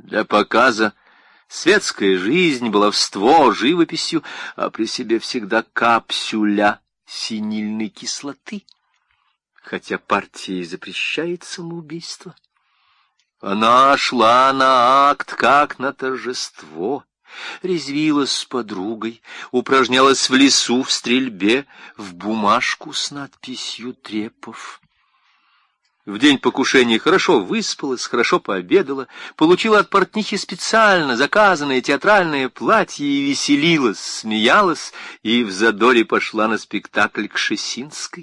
Для показа светская жизнь, баловство, живописью, а при себе всегда капсюля синильной кислоты, хотя партия запрещает самоубийство. Она шла на акт, как на торжество, резвилась с подругой, упражнялась в лесу, в стрельбе, в бумажку с надписью «Трепов». В день покушения хорошо выспалась, хорошо пообедала, получила от портнихи специально заказанное театральное платье и веселилась, смеялась, и в задоре пошла на спектакль к Кшесинской.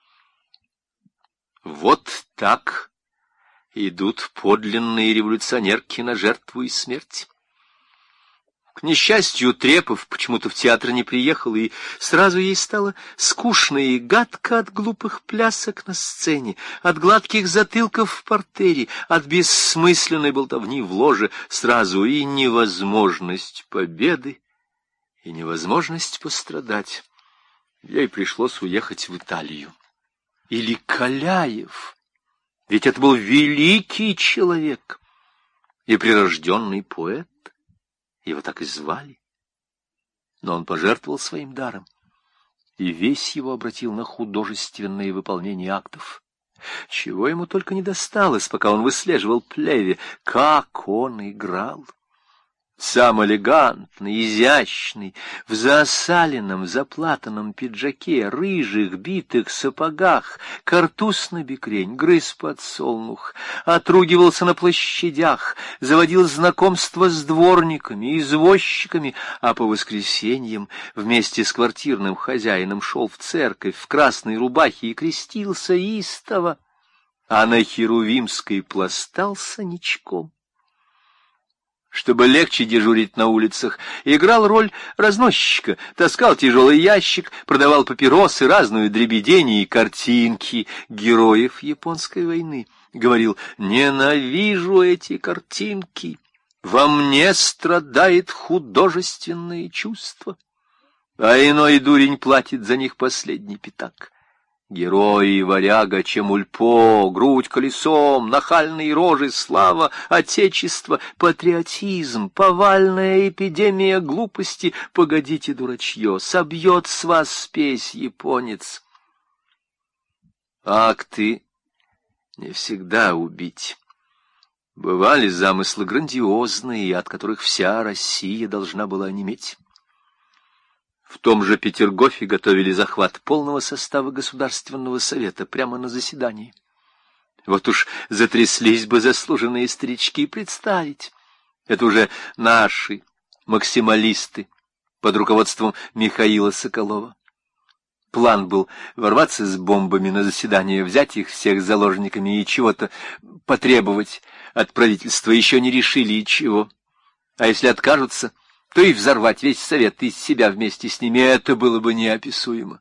Вот так идут подлинные революционерки на жертву и смерть. К несчастью, Трепов почему-то в театр не приехал, и сразу ей стало скучно и гадко от глупых плясок на сцене, от гладких затылков в партере, от бессмысленной болтовни в ложе, сразу и невозможность победы, и невозможность пострадать. Ей пришлось уехать в Италию. Или Каляев, ведь это был великий человек и прирожденный поэт. Его так и звали. Но он пожертвовал своим даром, и весь его обратил на художественное выполнение актов. Чего ему только не досталось, пока он выслеживал Плеве, как он играл. Сам элегантный, изящный, в засаленном, заплатанном пиджаке, рыжих, битых сапогах, картуз на бекрень, грыз подсолнух, отругивался на площадях, заводил знакомства с дворниками, извозчиками, а по воскресеньям вместе с квартирным хозяином шел в церковь в красной рубахе и крестился истово, а на Херувимской пластался ничком. Чтобы легче дежурить на улицах, играл роль разносчика, таскал тяжелый ящик, продавал папиросы, разную дребедень и картинки героев японской войны. Говорил: «Ненавижу эти картинки, во мне страдает художественное чувство». А иной дурень платит за них последний пятак. Герой и варяга Чемульпо, грудь колесом, нахальные рожи, слава, отечество, патриотизм, повальная эпидемия глупости. Погодите, дурачье, собьет с вас спесь японец. Акты не всегда убить. Бывали замыслы грандиозные, от которых вся Россия должна была онеметь. В том же Петергофе готовили захват полного состава Государственного совета прямо на заседании. Вот уж затряслись бы заслуженные старички представить. Это уже наши максималисты под руководством Михаила Соколова. План был ворваться с бомбами на заседание, взять их всех заложниками и чего-то потребовать от правительства. Еще не решили и чего. А если откажутся, то и взорвать весь совет из себя вместе с ними. Это было бы неописуемо.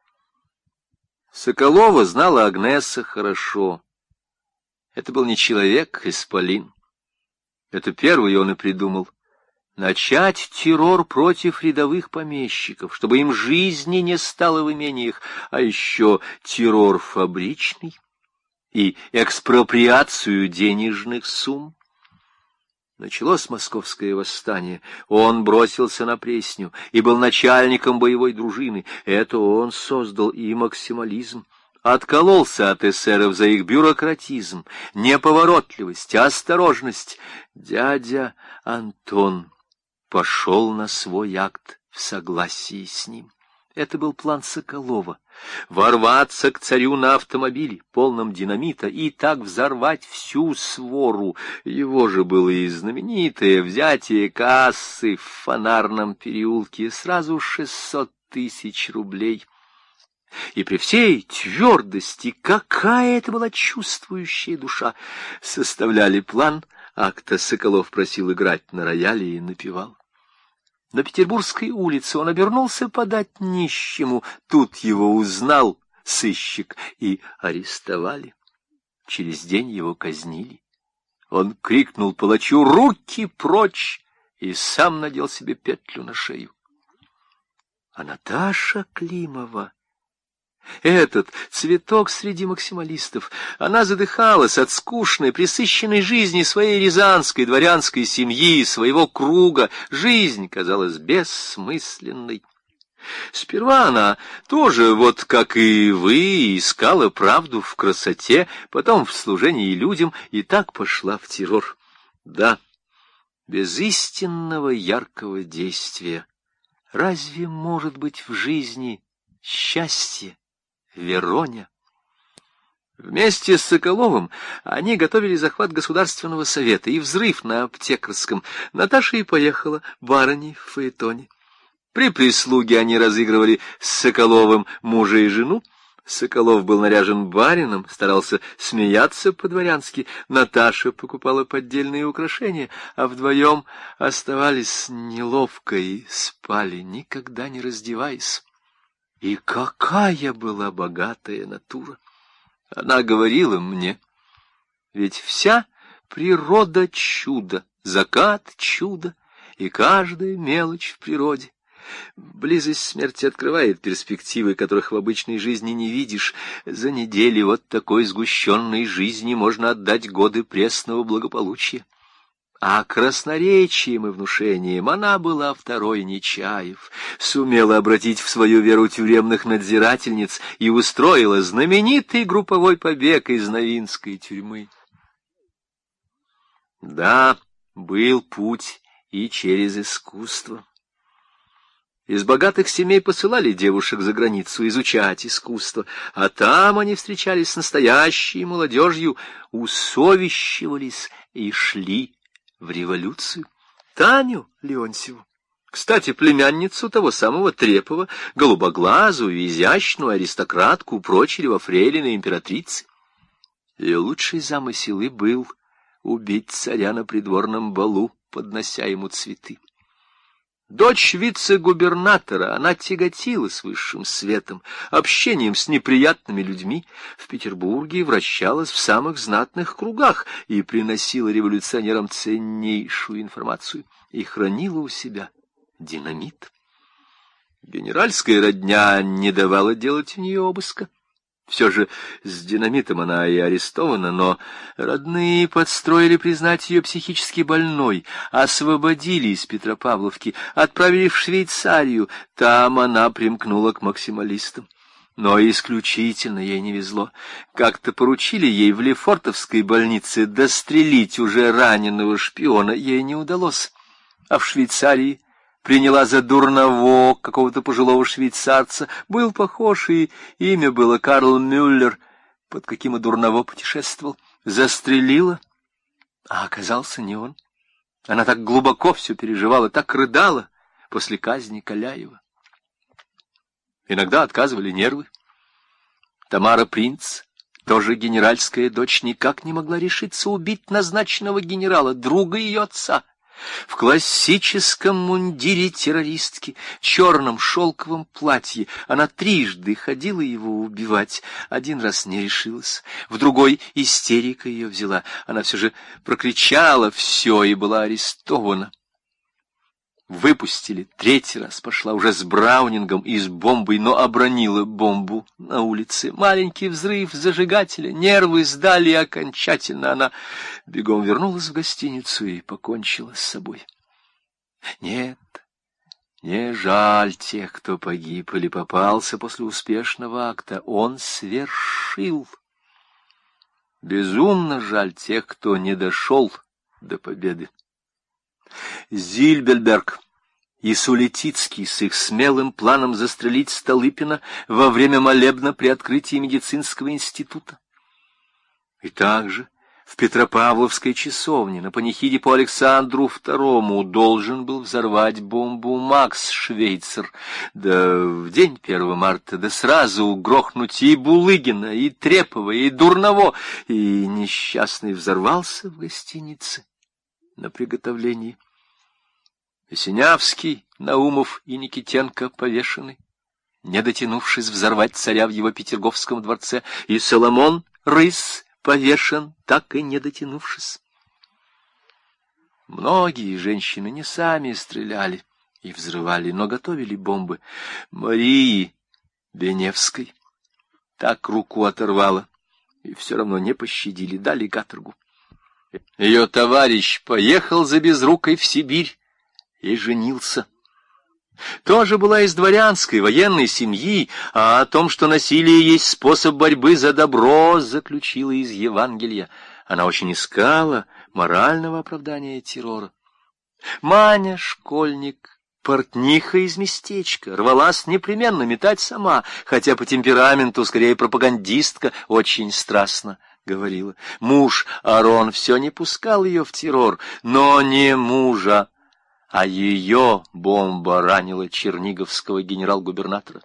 Соколова знала Агнесса хорошо. Это был не человек, исполин. Это первый он и придумал. Начать террор против рядовых помещиков, чтобы им жизни не стало в имениях, а еще террор фабричный и экспроприацию денежных сумм. Началось московское восстание. Он бросился на Пресню и был начальником боевой дружины. Это он создал и максимализм. Откололся от эсеров за их бюрократизм, неповоротливость, осторожность. Дядя Антон пошел на свой акт в согласии с ним. Это был план Соколова — ворваться к царю на автомобиле, полном динамита, и так взорвать всю свору. Его же было и знаменитое взятие кассы в Фонарном переулке, сразу 600 тысяч рублей. И при всей твердости, какая это была чувствующая душа, составляли план акта. Соколов просил играть на рояле и напевал. На Петербургской улице он обернулся подать нищему. Тут его узнал сыщик и арестовали. Через день его казнили. Он крикнул палачу: «Руки прочь!» и сам надел себе петлю на шею. А Наташа Климова Этот цветок среди максималистов. Она задыхалась от скучной, пресыщенной жизни своей рязанской дворянской семьи, своего круга. Жизнь казалась бессмысленной. Сперва она тоже, вот как и вы, искала правду в красоте, потом в служении людям, и так пошла в террор. Да, без истинного яркого действия разве может быть в жизни счастье? Вероня. Вместе с Соколовым они готовили захват Государственного совета и взрыв на Аптекарском. Наташа и поехала барыней в фаэтоне. При прислуге они разыгрывали с Соколовым мужа и жену. Соколов был наряжен барином, старался смеяться по-дворянски. Наташа покупала поддельные украшения, а вдвоем оставались неловко и спали, никогда не раздеваясь. И какая была богатая натура! Она говорила мне, ведь вся природа чудо, закат чудо, и каждая мелочь в природе. Близость смерти открывает перспективы, которых в обычной жизни не видишь. За неделю вот такой сгущенной жизни можно отдать годы пресного благополучия. А красноречием и внушением она была второй Нечаев, сумела обратить в свою веру тюремных надзирательниц и устроила знаменитый групповой побег из Новинской тюрьмы. Да, был путь и через искусство. Из богатых семей посылали девушек за границу изучать искусство, а там они встречались с настоящей молодежью, усовещивались и шли в революцию. Таню Леонтьеву, кстати, племянницу того самого Трепова, голубоглазую, изящную аристократку, прочили во фрейлины императрицы. Ее лучший замысел и был убить царя на придворном балу, поднося ему цветы. Дочь вице-губернатора, она тяготилась высшим светом, общением с неприятными людьми, в Петербурге вращалась в самых знатных кругах и приносила революционерам ценнейшую информацию и хранила у себя динамит. Генеральская родня не давала делать у нее обыска. Все же с динамитом она и арестована, но родные подстроили признать ее психически больной, освободили из Петропавловки, отправили в Швейцарию. Там она примкнула к максималистам. Но исключительно ей не везло. Как-то поручили ей в Лефортовской больнице дострелить уже раненого шпиона. Ей не удалось. А в Швейцарии приняла за дурного какого-то пожилого швейцарца, был похож, и имя было Карл Мюллер, под каким и дурного путешествовал. Застрелила, а оказался не он. Она так глубоко все переживала, так рыдала после казни Каляева. Иногда отказывали нервы. Тамара Принц, тоже генеральская дочь, никак не могла решиться убить назначенного генерала, друга ее отца. В классическом мундире террористки, черном шелковом платье, она трижды ходила его убивать. Один раз не решилась, в другой истерика ее взяла. Она все же прокричала все и была арестована. Выпустили, третий раз пошла уже с браунингом и с бомбой, но обронила бомбу на улице. Маленький взрыв зажигателя, нервы сдали окончательно. Она бегом вернулась в гостиницу и покончила с собой. Нет, не жаль тех, кто погиб или попался после успешного акта. Он свершил. Безумно жаль тех, кто не дошел до победы. Зильберберг и Сулетицкий с их смелым планом застрелить Столыпина во время молебна при открытии медицинского института. И также в Петропавловской часовне на панихиде по Александру II должен был взорвать бомбу Макс Швейцер, да в день 1 марта, да сразу грохнуть и Булыгина, и Трепова, и Дурново, и несчастный взорвался в гостинице на приготовлении. И Синявский, Наумов и Никитенко повешены, не дотянувшись взорвать царя в его Петерговском дворце, и Соломон Рысь повешен, так и не дотянувшись. Многие женщины не сами стреляли и взрывали, но готовили бомбы. Марии Беневской, Так руку оторвало, и все равно не пощадили, дали каторгу. Ее товарищ поехал за Безрукой в Сибирь и женился. Тоже была из дворянской военной семьи, а о том, что насилие есть способ борьбы за добро, заключила из Евангелия. Она очень искала морального оправдания террора. Маня, школьник, портниха из местечка, рвалась непременно метать сама, хотя по темпераменту, скорее пропагандистка, очень страстно говорила. Муж Арон все не пускал ее в террор, но не мужа, а ее бомба ранила черниговского генерал-губернатора.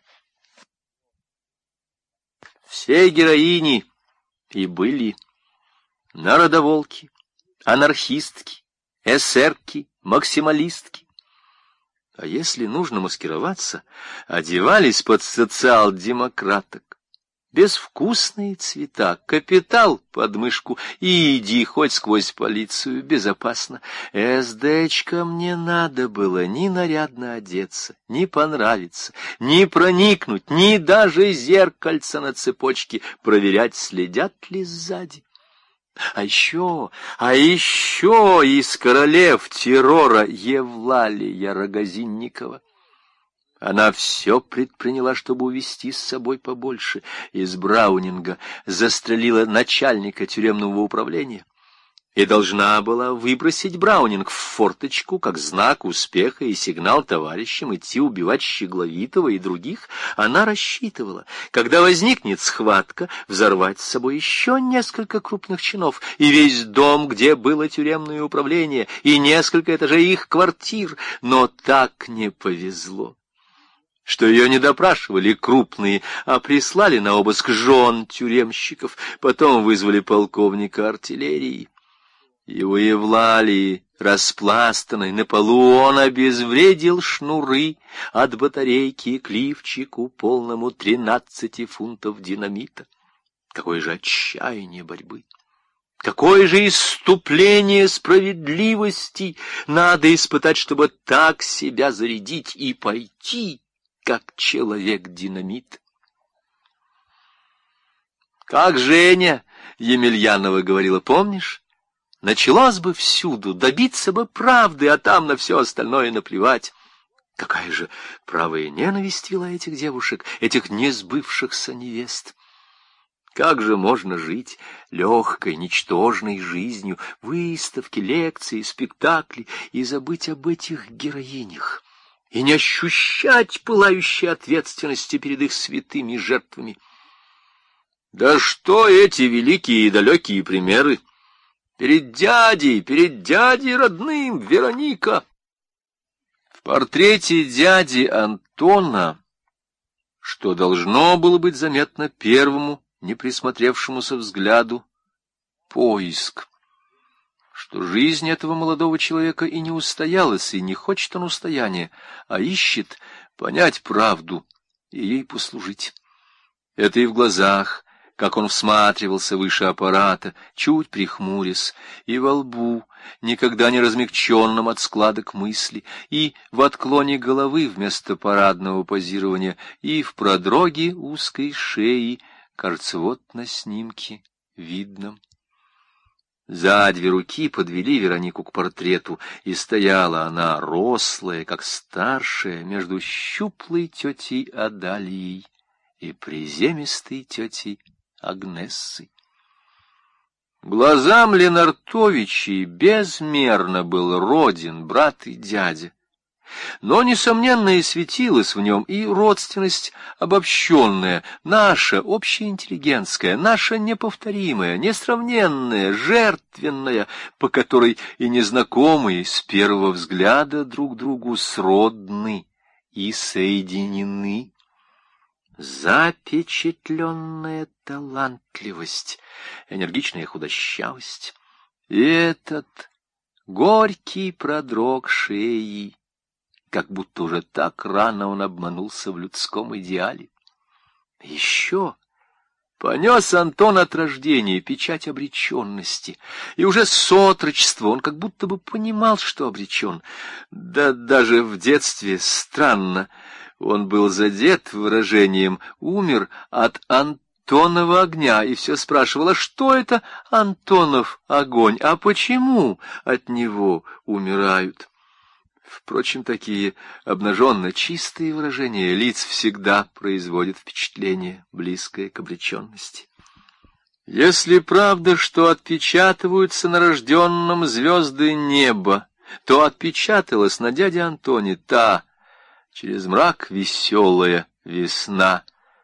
Все героини и были народоволки, анархистки, эсерки, максималистки. А если нужно маскироваться, одевались под социал-демократок. Безвкусные цвета, капитал под мышку, и иди хоть сквозь полицию, безопасно. СДчкам не надо было ни нарядно одеться, ни понравиться, ни проникнуть, ни даже зеркальца на цепочке проверять, следят ли сзади. А еще из королев террора Евлалия Рогозинникова. Она все предприняла, чтобы увести с собой побольше. Из Браунинга застрелила начальника тюремного управления и должна была выбросить Браунинг в форточку как знак успеха и сигнал товарищам идти убивать Щегловитова и других. Она рассчитывала, когда возникнет схватка, взорвать с собой еще несколько крупных чинов и весь дом, где было тюремное управление, и несколько этажей их квартир. Но так не повезло, что ее не допрашивали крупные, а прислали на обыск жен тюремщиков, потом вызвали полковника артиллерии. И у Евлалии, распластанной на полу, он обезвредил шнуры от батарейки к лифчику, полному 13 фунтов динамита. Какое же отчаяние борьбы! Какое же исступление справедливости надо испытать, чтобы так себя зарядить и пойти, как человек-динамит. Как Женя Емельянова говорила, помнишь? Началось бы всюду, добиться бы правды, а там на все остальное наплевать. Какая же правая ненависть вела этих девушек, этих несбывшихся невест. Как же можно жить легкой, ничтожной жизнью, выставки, лекции, спектакли, и забыть об этих героинях, и не ощущать пылающей ответственности перед их святыми жертвами? Да что эти великие и далекие примеры! Перед дядей родным, Вероника! В портрете дяди Антона, что должно было быть заметно первому неприсмотревшемуся взгляду, поиск, что жизнь этого молодого человека и не устоялась, и не хочет он устаяния, а ищет понять правду и ей послужить. Это и в глазах, как он всматривался выше аппарата, чуть прихмурясь, и во лбу, никогда не размягченном от складок мысли, и в отклоне головы вместо парадного позирования, и в продроге узкой шеи, кажется, вот на снимке видном. За 2 руки подвели Веронику к портрету, и стояла она, рослая, как старшая, между щуплой тетей Адалией и приземистой тетей Агнессой. Глазам Ленартовичей безмерно был роден брат и дядя, но, несомненно, и светилась в нем и родственность обобщенная, наша общеинтеллигентская, наша неповторимая, несравненная, жертвенная, по которой и незнакомые с первого взгляда друг другу сродны и соединены. Запечатленная талантливость, энергичная худощавость, и этот горький продрог шеи, как будто уже так рано он обманулся в людском идеале. Еще понес Антон от рождения печать обреченности, и уже с отрочества он как будто бы понимал, что обречен. Да даже в детстве, странно, он был задет выражением «умер от Антонова огня, и все спрашивала, что это Антонов огонь, а почему от него умирают. Впрочем, такие обнаженно чистые выражения лиц всегда производят впечатление, близкое к обреченности. Если правда, что отпечатываются на рожденном звезды неба, то отпечаталась на дяде Антоне та, через мрак веселая весна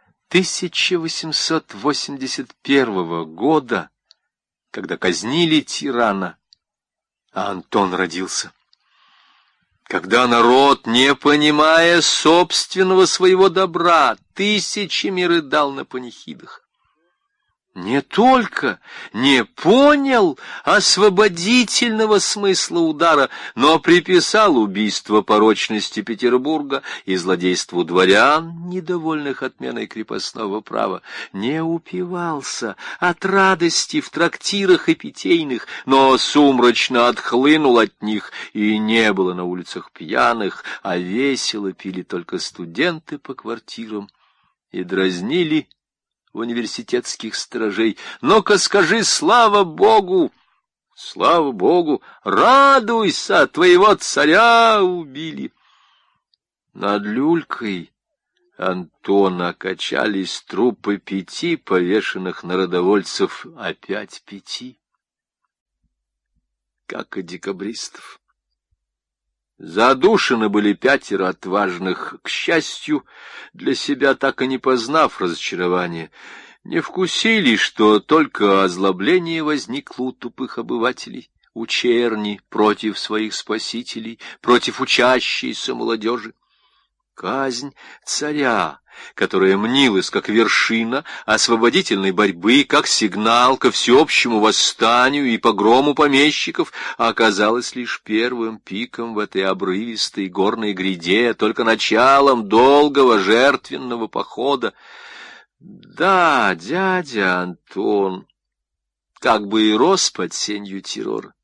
1881 года, когда казнили тирана, а Антон родился. Когда народ, не понимая собственного своего добра, тысячами рыдал на панихидах. Не только не понял освободительного смысла удара, но приписал убийство порочности Петербурга и злодейству дворян, недовольных отменой крепостного права, не упивался от радости в трактирах и питейных, но сумрачно отхлынул от них, и не было на улицах пьяных, а весело пили только студенты по квартирам и дразнили в университетских сторожей. Ну-ка скажи: слава Богу! Слава Богу! Радуйся, твоего царя убили! Над люлькой Антона качались трупы 5 повешенных народовольцев, опять 5, как и декабристов. Задушены были 5 отважных, к счастью, для себя так и не познав разочарования, не вкусили, что только озлобление возникло у тупых обывателей, у черни против своих спасителей, против учащейся молодежи. Казнь царя, которая мнилась как вершина освободительной борьбы, как сигнал ко всеобщему восстанию и погрому помещиков, оказалась лишь первым пиком в этой обрывистой горной гряде, только началом долгого жертвенного похода. Да, дядя Антон как бы и рос под сенью террора.